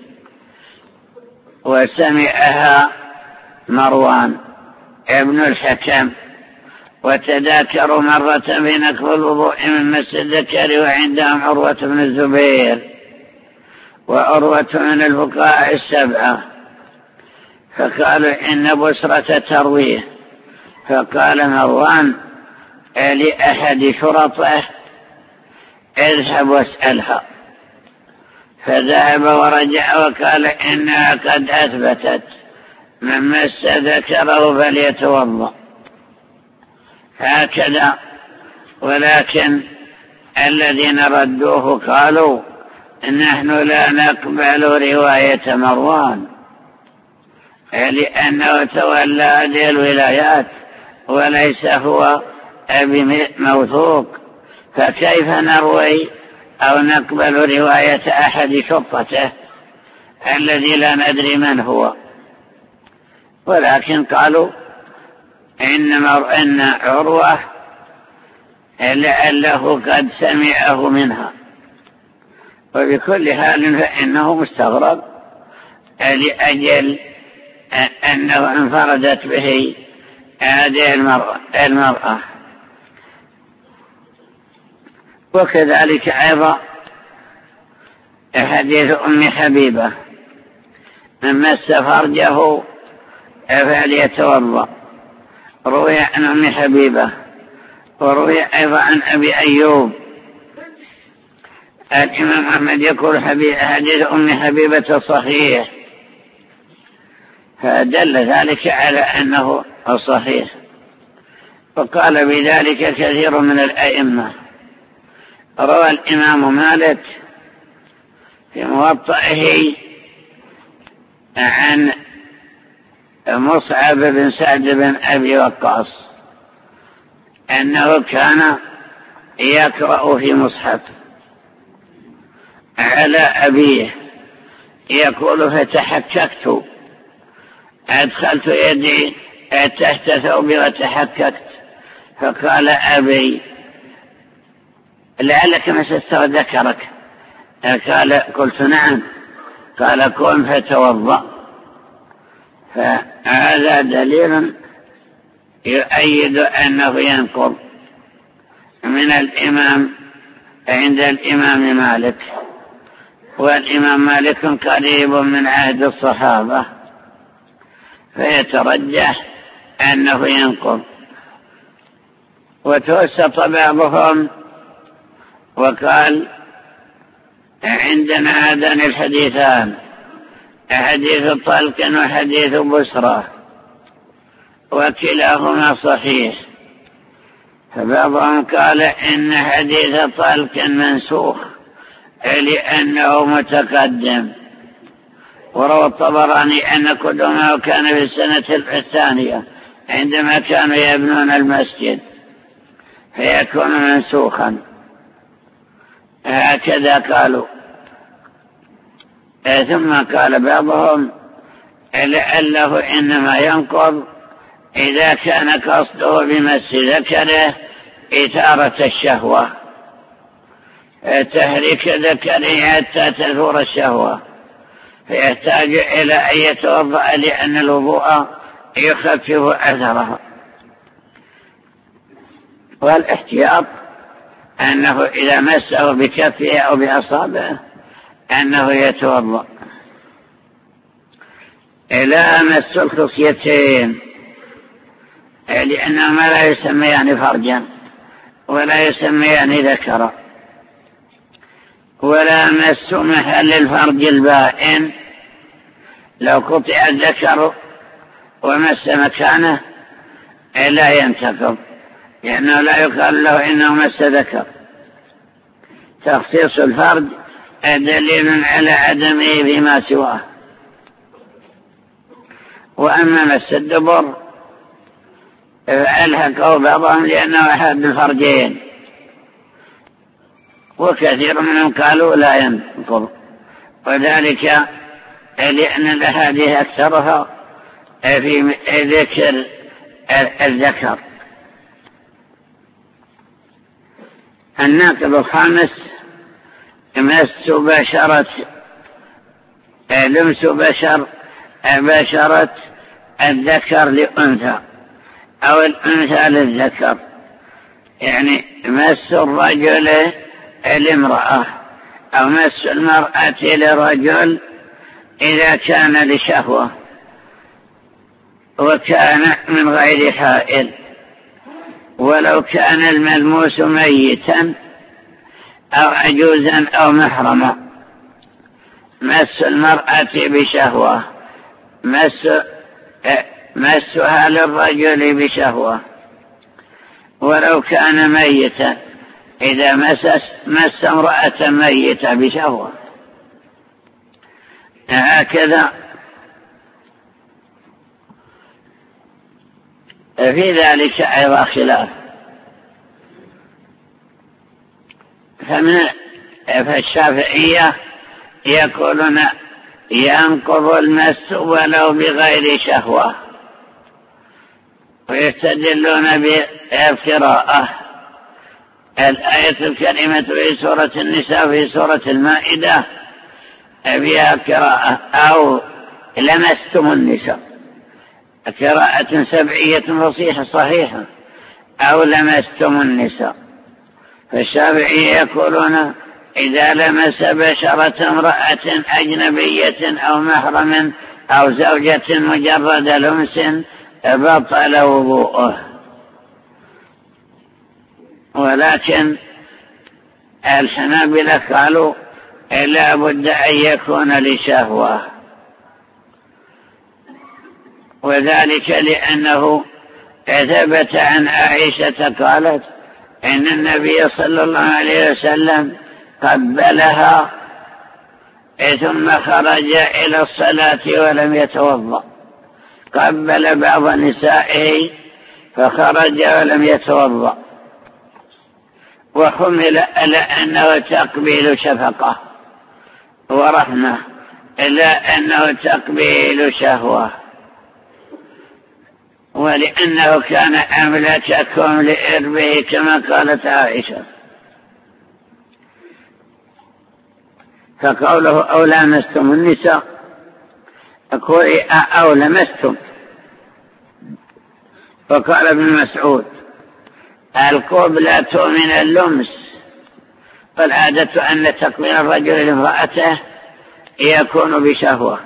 وسمعها مروان ابن الحكم، وتذاكروا مرة بنقض الوضوء من مس الذكر، وعندهم عروة بن الزبير وعروة من الفقهاء السبعة، فقالوا إن بشرة ترويه، فقال مروان لأحد شرطه اذهب واسألها، فذهب ورجع وقال إنها قد أثبتت من مس ذكره فليتوضأ هكذا. ولكن الذين ردوه قالوا نحن لا نقبل رواية مروان، لأنه تولى هذه الولايات وليس هو موثوق، فكيف نروي أو نقبل رواية أحد شرطته الذي لا ندري من هو؟ ولكن قالوا إن عروة لعله قد سمعه منها، وبكل حال فإنه مستغرب لأجل أنه انفردت به هذه المرأة. وكذلك أيضا حديث أم حبيبة من مس فرجه فليتوضأ، روي عن أم حبيبة، وروي أيضا عن أبي أيوب. الإمام أحمد يقول حديث أم حبيبة صحيح، فدل ذلك على أنه صحيح، وقال بذلك كثير من الأئمة. روى الإمام مالك في موطئه عن مصعب بن سعد بن أبي وقاص أنه كان يقرأ في مصحف على أبيه يقول فتحككت، أدخلت يدي تحت ثوبي وتحككت، فقال أبي لعلك مسست ذكرك، قلت نعم، قال قم فتوضأ. فهذا دليل يؤيد أنه ينقض من الإمام عند الإمام مالك، والإمام مالك قريب من عهد الصحابة، فيترجح أنه ينقض. وتوسط بعضهم وقال عندنا هذان الحديثان، حديث طلق وحديث بشرى، وكلاهما صحيح. فبعضهم قال إن حديث طلق منسوخ لأنه متقدم، وروى الطبراني أن قدومه كان في السنة الثانية عندما كانوا يبنون المسجد، فيكون منسوخا، هكذا قالوا. ثم قال بعضهم لعله إنما ينقض إذا كان قصده بمس ذكره إثارة الشهوة، تحريك ذكره حتى تثور الشهوة، فيحتاج إلى أن يتوضأ لأن الوضوء يخفف أثرها. والاحتياط أنه إذا مسه بكفه أو بأصابعه أنه يتوضأ. إلى مس الخصيتين، لأنهما لا يسميان فرجا ولا يسميان ذكرا، ولا مس محل الفرج البائن، لو قطع الذكر ومس مكانه لا ينتقض، لأنه لا يقال له إنه مس ذكر. تخصيص الفرج دليل على عدمه بما سواه. وأما مس الدبر فألحقه بعضهم لأنه أحد الفرجين، وكثير منهم قالوا لا ينقض، وذلك لأن الأحاديث أكثرها في ذكر الذكر. الناقض الخامس لمس بشرة الذكر لأنثى أو الأنثى للذكر، يعني مس الرجل لامرأة أو مس المرأة لرجل إذا كان لشهوة وكان من غير حائل، ولو كان الملموس ميتا أو عجوزا أو محرما. مس المرأة بشهوة، مسها للرجل بشهوة ولو كان ميتا، إذا مس امرأة ميتة بشهوة. هكذا في ذلك أيضا خلاف، فالشافعية يقولون ينقض المس ولو بغير شهوة، ويستدلون بالقراءة. الآية الكريمة في سورة النساء في سورة المائدة فيها قراءة أو لمستم النساء، قراءة سبعية فصيحة صحيحة، أو لمستم النساء. فالشافعية يقولون إذا لمس بشرة امرأة أجنبية أو محرم أو زوجة مجرد لمس بطل وضوءه. ولكن الحنابلة قالوا لا بد أن يكون لشهوة، وذلك لأنه ثبت عن عائشة قالت إن النبي صلى الله عليه وسلم قبلها ثم خرج إلى الصلاة ولم يتوضأ. قبل بعض نسائه فخرج ولم يتوضأ، وحمل على أنه تقبيل شفقة ورحمة، إلا أنه تقبيل شهوة، ولأنه كان أملككم لإربه كما قالت عائشة. فقوله أو لامستم النساء أقول أو لمستم. وقال ابن مسعود القبلة من اللمس، فالعادة أن تقبيل الرجل لامرأته يكون بشهوة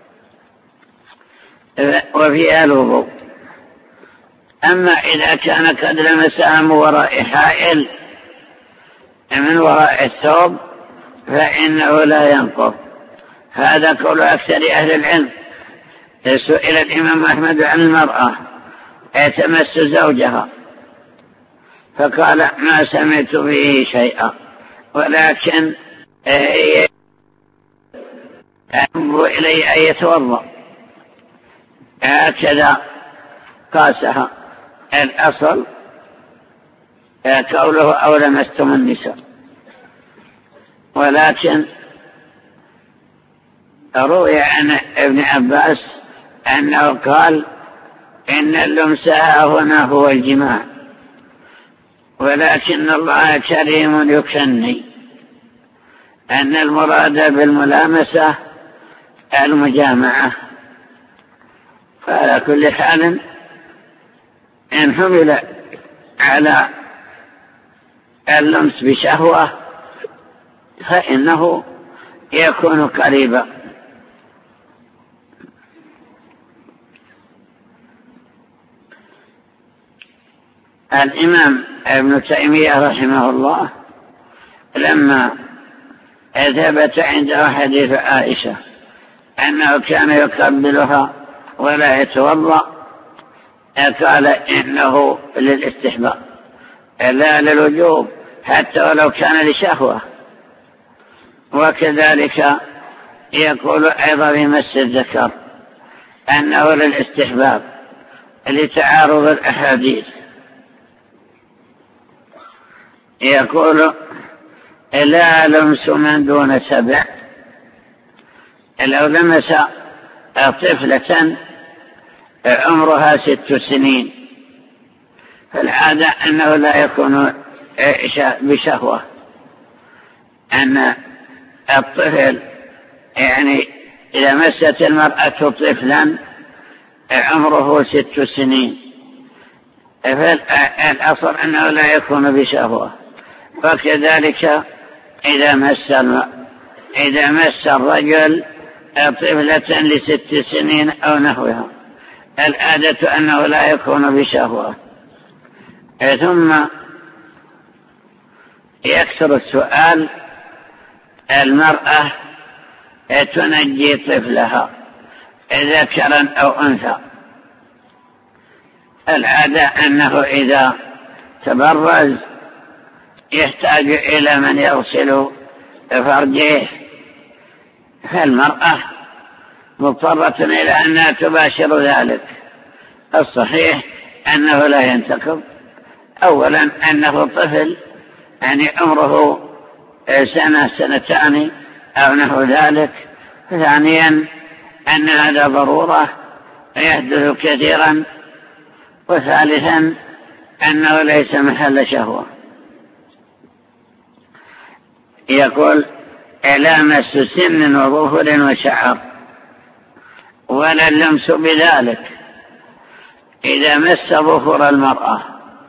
وفيها الوضوء. أما إذا كان قد لمسها من وراء حائل من وراء الثوب فإنه لا ينقض. هذا قول أكثر أهل العلم. سئل الإمام أحمد عن المرأة تمس زوجها فقال ما سمعت به شيئا، ولكن أحب إلي أن يتوضأ. هكذا قاسها. الأصل قوله أو لمستم النساء، ولكن روي عن ابن عباس أنه قال إن اللمس هنا هو الجماع، ولكن الله كريم يكني، أن المراد بالملامسة المجامعة. فعلى كل حال إن حمل على اللمس بشهوة فإنه يكون قريبا. الإمام ابن تيمية رحمه الله لما ثبت عنده حديث عائشة أنه كان يقبلها ولا يتوضأ قال إنه للاستحباب لا للوجوب، حتى ولو كان لشهوة. وكذلك يقول أيضا في مس الذكر أنه للاستحباب لتعارض الأحاديث. يقول لا لمس من دون 7 لو لمس طفلة عمرها 6 سنين فالعادة أنه لا يكون بشهوة، أن الطفل يعني إذا مست المرأة طفلا عمره 6 سنين فالأصل أنه لا يكون بشهوة. وكذلك إذا مس الرجل طفلة ل6 سنين أو نحوها العادة أنه لا يكون بشهوة. ثم يكثر السؤال: المرأة تنجي طفلها ذكرا أو أنثى؟ العادة أنه إذا تبرز يحتاج إلى من يغسل فرجه، فالمرأة مضطرة إلى أنها تباشر ذلك. الصحيح أنه لا ينتقض. أولا أنه طفل يعني عمره 1 2 أو نحو ذلك. ثانيا أن هذا ضرورة يحدث كثيرا. وثالثا أنه ليس محل شهوة. يقول: لا مس سن وظفر وشعر ولا اللمس بذلك إذا مس ظفر المرأة،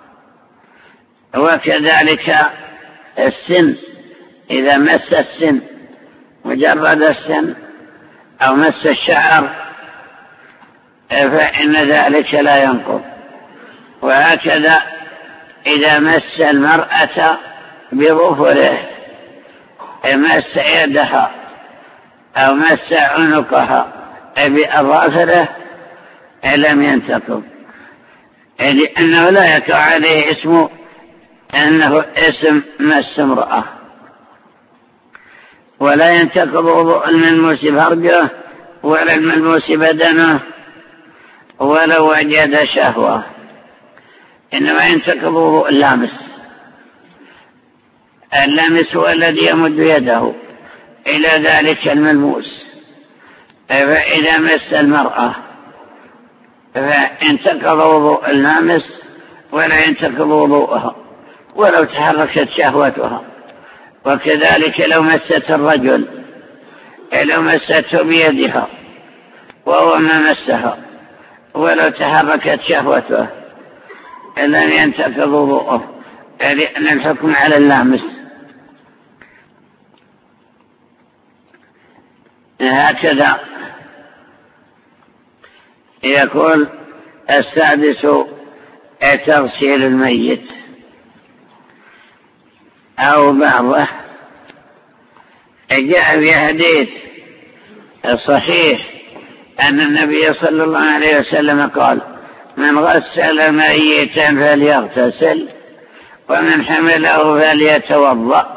وكذلك السن إذا مس السن مجرد السن أو مس الشعر فإن ذلك لا ينقض. وهكذا إذا مس المرأة بظفره، مس يدها أو مس عنقها بأظافره لم ينتقض، لأنه لا يقع عليه اسمه أنه اسم مس امرأة. ولا ينتقض وضوء الملموس فرجه ولا الملموس بدنه ولو وجد شهوة، إنما ينتقض وضوء اللامس. اللامس هو الذي يمد يده إلى ذلك الملموس، فإذا مس المرأة فانتقض وضوء اللامس ولا ينتقض وضوءها ولو تحركت شهوتها. وكذلك لو مست الرجل، لو مسته بيدها وهو ما مسها ولو تحركت شهوته لن ينتقض وضوءه، لأن الحكم على اللامس. هكذا يقول: السادس تغسيل الميت أو بعضه. جاء في حديث صحيح أن النبي صلى الله عليه وسلم قال: من غسل ميتا فليغتسل ومن حمله فليتوضأ.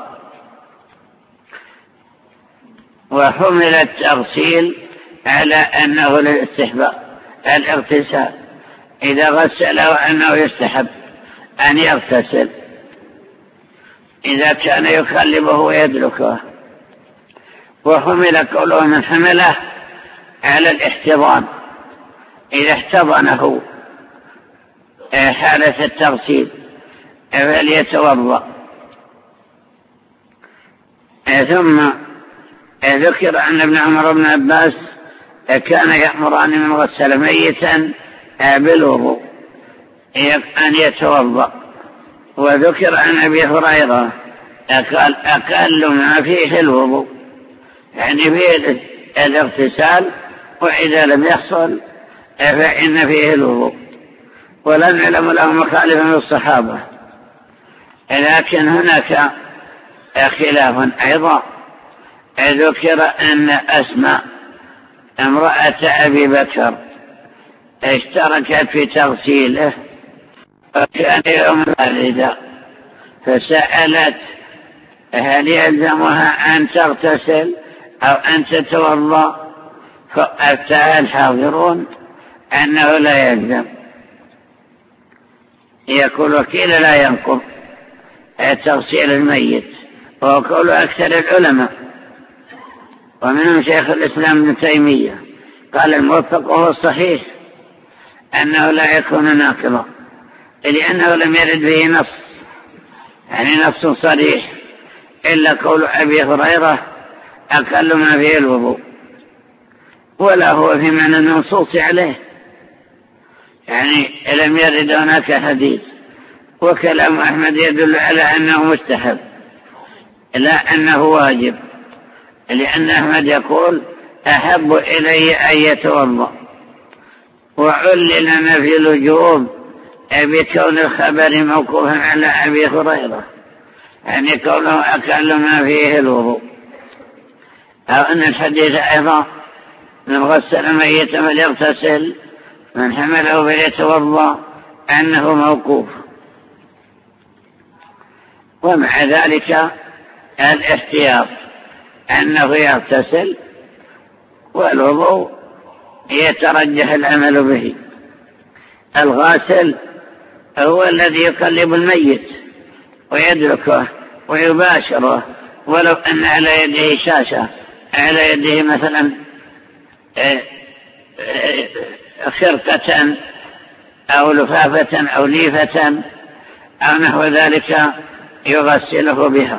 وحمل التغسيل على أنه للاستحباب الاغتسال، إذا غسله أنه يستحب أن يغتسل إذا كان يقلبه ويدلكه. وحمل قوله من حمله على الاحتضان، إذا احتضنه حالة التغسيل فليتوضأ. ثم ذكر أن ابن عمر بن عباس كان يأمران من غسل ميتا بالوضوء أن يتوضأ. وذكر عن أبي هريرة قال: أقل ما فيه الوضوء، يعني فيه الاغتسال، وإذا لم يحصل فإن فيه الوضوء. ولم يعلم له مخالفا من الصحابة. لكن هناك خلاف أيضا. ذكر أن أسماء امرأة أبي بكر اشتركت في تغسيله، وكان يوم والدة، فسألت: هل يلزمها أن تغتسل أو أن تتوضأ؟ فأفتى الحاضرون أنه لا يلزم. يقول وكيل: لا ينقض تغسيل الميت، وهو قول أكثر العلماء. ومنهم شيخ الإسلام ابن تيمية قال الموفق وهو الصحيح أنه لا يكون ناقضا لأنه لم يرد به نص، يعني نص صريح، إلا قول أبي هريرة أقل ما فيه الوضوء، ولا هو في معنى المنصوص عليه، يعني لم يرد هناك حديث. وكلام أحمد يدل على أنه مستحب لا أنه واجب، لأن أحمد يقول أحب إلي أن يتوضأ، وعلل نفي الوجوب بكون الخبر موقوفا على أبي هريرة، يعني كونه أقل ما فيه الوضوء. أو أن الحديث أيضا من غسل ميتا فليغتسل، من حمله فليتوضأ، أنه موقوف. ومع ذلك الاحتياط أنه يغتسل والوضوء يترجح العمل به. الغاسل هو الذي يقلب الميت ويدركه ويباشره، ولو أن على يده شاشة، على يده مثلا خرقة أو لفافة أو ليفة أو نحو ذلك يغسله بها.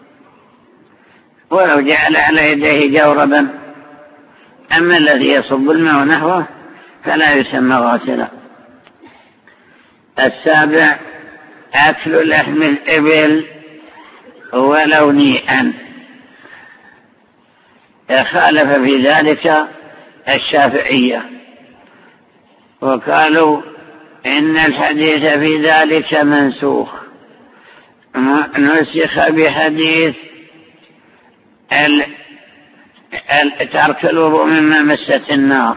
ولو جعل على يديه جوربا، أما الذي يصب الماء نحوه فلا يسمى غاسلا. السابع أكل لحم الإبل ولو نيئا. خالف في ذلك الشافعية، وقالوا إن الحديث في ذلك منسوخ، نسخ بحديث ترك الوضوء مما مست النار.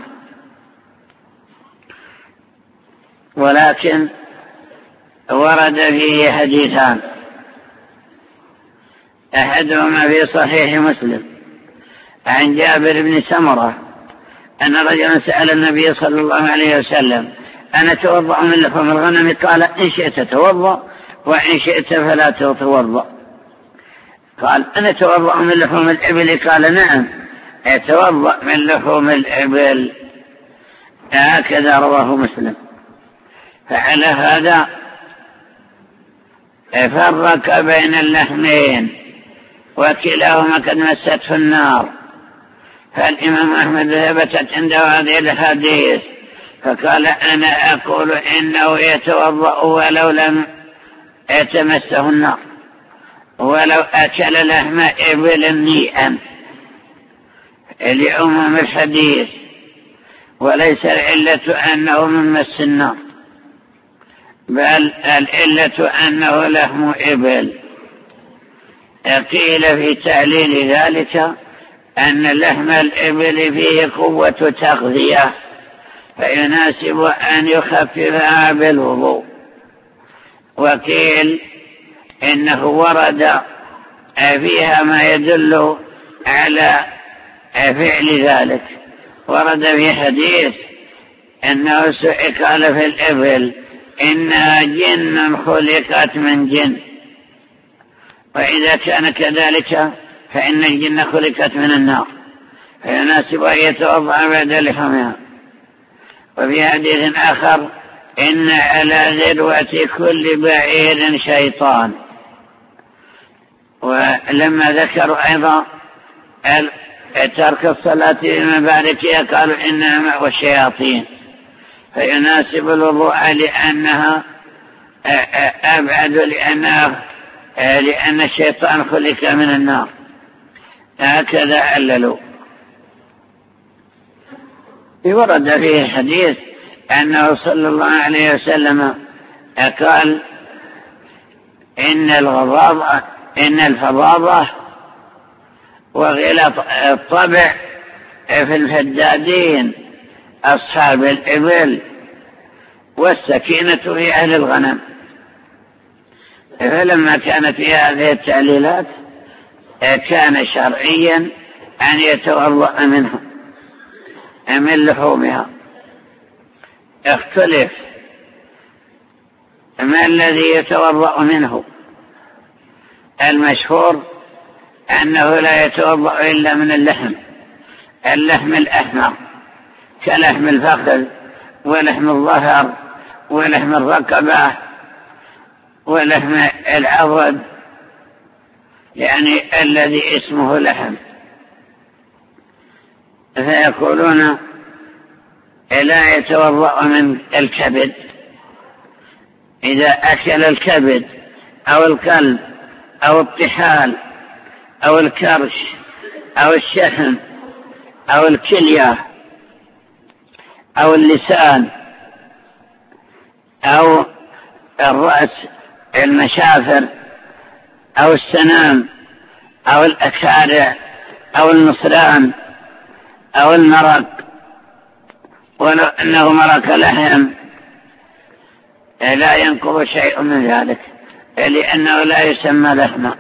ولكن ورد فيه حديثان، أحدهما في صحيح مسلم عن جابر بن سمرة أن رجلا سأل النبي صلى الله عليه وسلم: أنا أتوضأ من لحم الغنم؟ قال: إن شئت توضأ، وإن شئت فلا تتوضأ. قال: أنا أتوضأ من لحوم الإبل؟ قال: نعم، أتوضأ من لحوم الإبل. هكذا رواه مسلم. فعلى هذا فرق بين اللحمين، وكلاهما قد مسته النار. فالإمام أحمد ثبتت عنده هذه الحديث، فقال: أنا أقول إنه يتوضأ ولو لم يتمسه النار، ولو أكل لحم إبل نيئا، لعموم الحديث، وليس العلة أنه من مس النار، بل العلة أنه لحم إبل. قيل في تعليل ذلك أن لحم الإبل فيه قوة تغذية، فيناسب أن يخففها بالوضوء. وقيل إنه ورد فيها ما يدل على فعل ذلك. ورد في حديث أنه قال في الإبل: إنها جن خلقت من جن، وإذا كان كذلك فإن الجن خلقت من النار، فيناسب أن يتوضأ بعد لحمها. وفي حديث آخر: إن على ذروة كل بعير شيطان. ولما ذكروا أيضا ترك الصلاة من باركها قالوا إنها مأوى الشياطين، فيناسب الوضوء لأنها أبعد، لأن الشيطان خلق من النار. هكذا عللوا. ورد فيه حديث أنه صلى الله عليه وسلم قال: إن الفظاظة وغلط الطبع في الفدادين أصحاب الإبل، والسكينة في أهل الغنم. فلما كانت في هذه التعليلات كان شرعيا أن يتوضأ منها من لحومها. اختلف ما الذي يتوضأ منه. المشهور أنه لا يتوضأ إلا من اللحم، اللحم الأحمر كلحم الفخذ ولحم الظهر ولحم الرقبة ولحم العضد، يعني الذي اسمه لحم. فيقولون لا يتوضأ من الكبد. إذا أكل الكبد أو القلب أو الطحال أو الكرش أو الشحم أو الكلية أو اللسان أو الرأس المشافر أو السنام أو الأكارع أو النصران أو المرق، ولو أنه مرق لحم لا ينقض شيء من ذلك، لأنه لا يسمى لحما،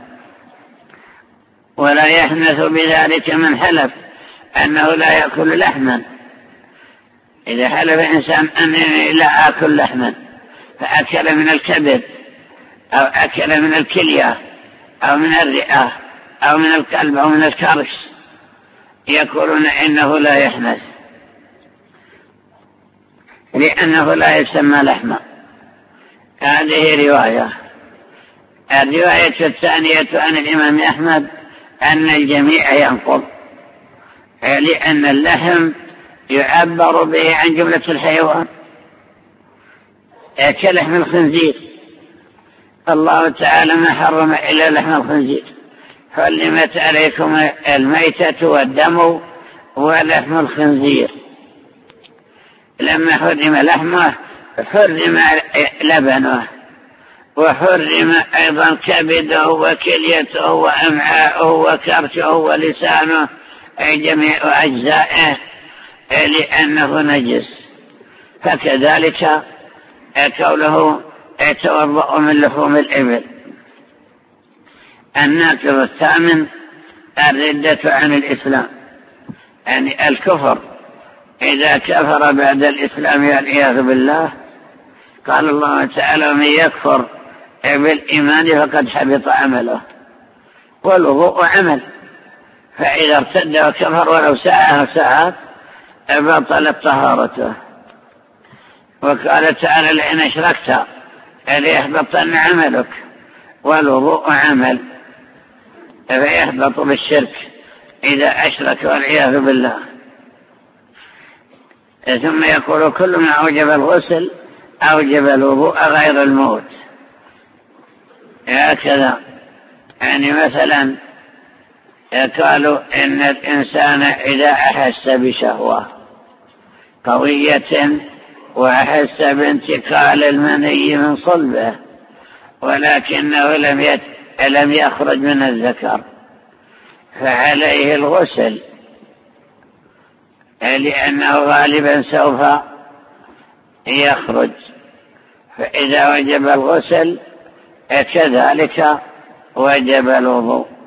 ولا يحنث بذلك من حلف أنه لا يأكل لحما. إذا حلف إنسان أنني لا أكل لحما فأكل من الكبد أو أكل من الكلية أو من الرئة أو من القلب أو من الكرش، يقولون إنه لا يحنث لأنه لا يسمى لحما. هذه رواية. الرواية الثانية عن الإمام أحمد أن الجميع ينقض، لأن اللحم يعبر به عن جملة الحيوان كلحم الخنزير. الله تعالى ما حرم إلا لحم الخنزير، حرمت عليكم الميتة والدم ولحم الخنزير. لما حرم لحمه حرم لبنه، وحرم أيضا كبده وكليته وأمعاؤه وكرشه ولسانه، أي جميع أجزائه، لأنه نجس. فكذلك قوله يتوضأ من لحوم الإبل. الناقض الثامن الردة عن الإسلام، يعني الكفر. إذا كفر بعد الإسلام والعياذ بالله، قال الله تعالى من يكفر بالإيمان فقد حبط عمله. والوضوء عمل، فإذا ارتد وكفر ولو ساعة ساعات بطلت طهارته. وقال تعالى لئن أشركت ليحبطن عملك. والوضوء عمل، فيحبط بالشرك إذا أشرك والعياذ بالله. ثم يقول كل ما أوجب الغسل أوجب الوضوء غير الموت. هكذا، يعني مثلا قالوا إن الإنسان إذا أحس بشهوة قوية وأحس بانتقال المني من صلبه ولكنه لم يخرج من الذكر، فعليه الغسل، لأنه غالبا سوف يخرج. فإذا وجب الغسل كذلك وجب الوضوء.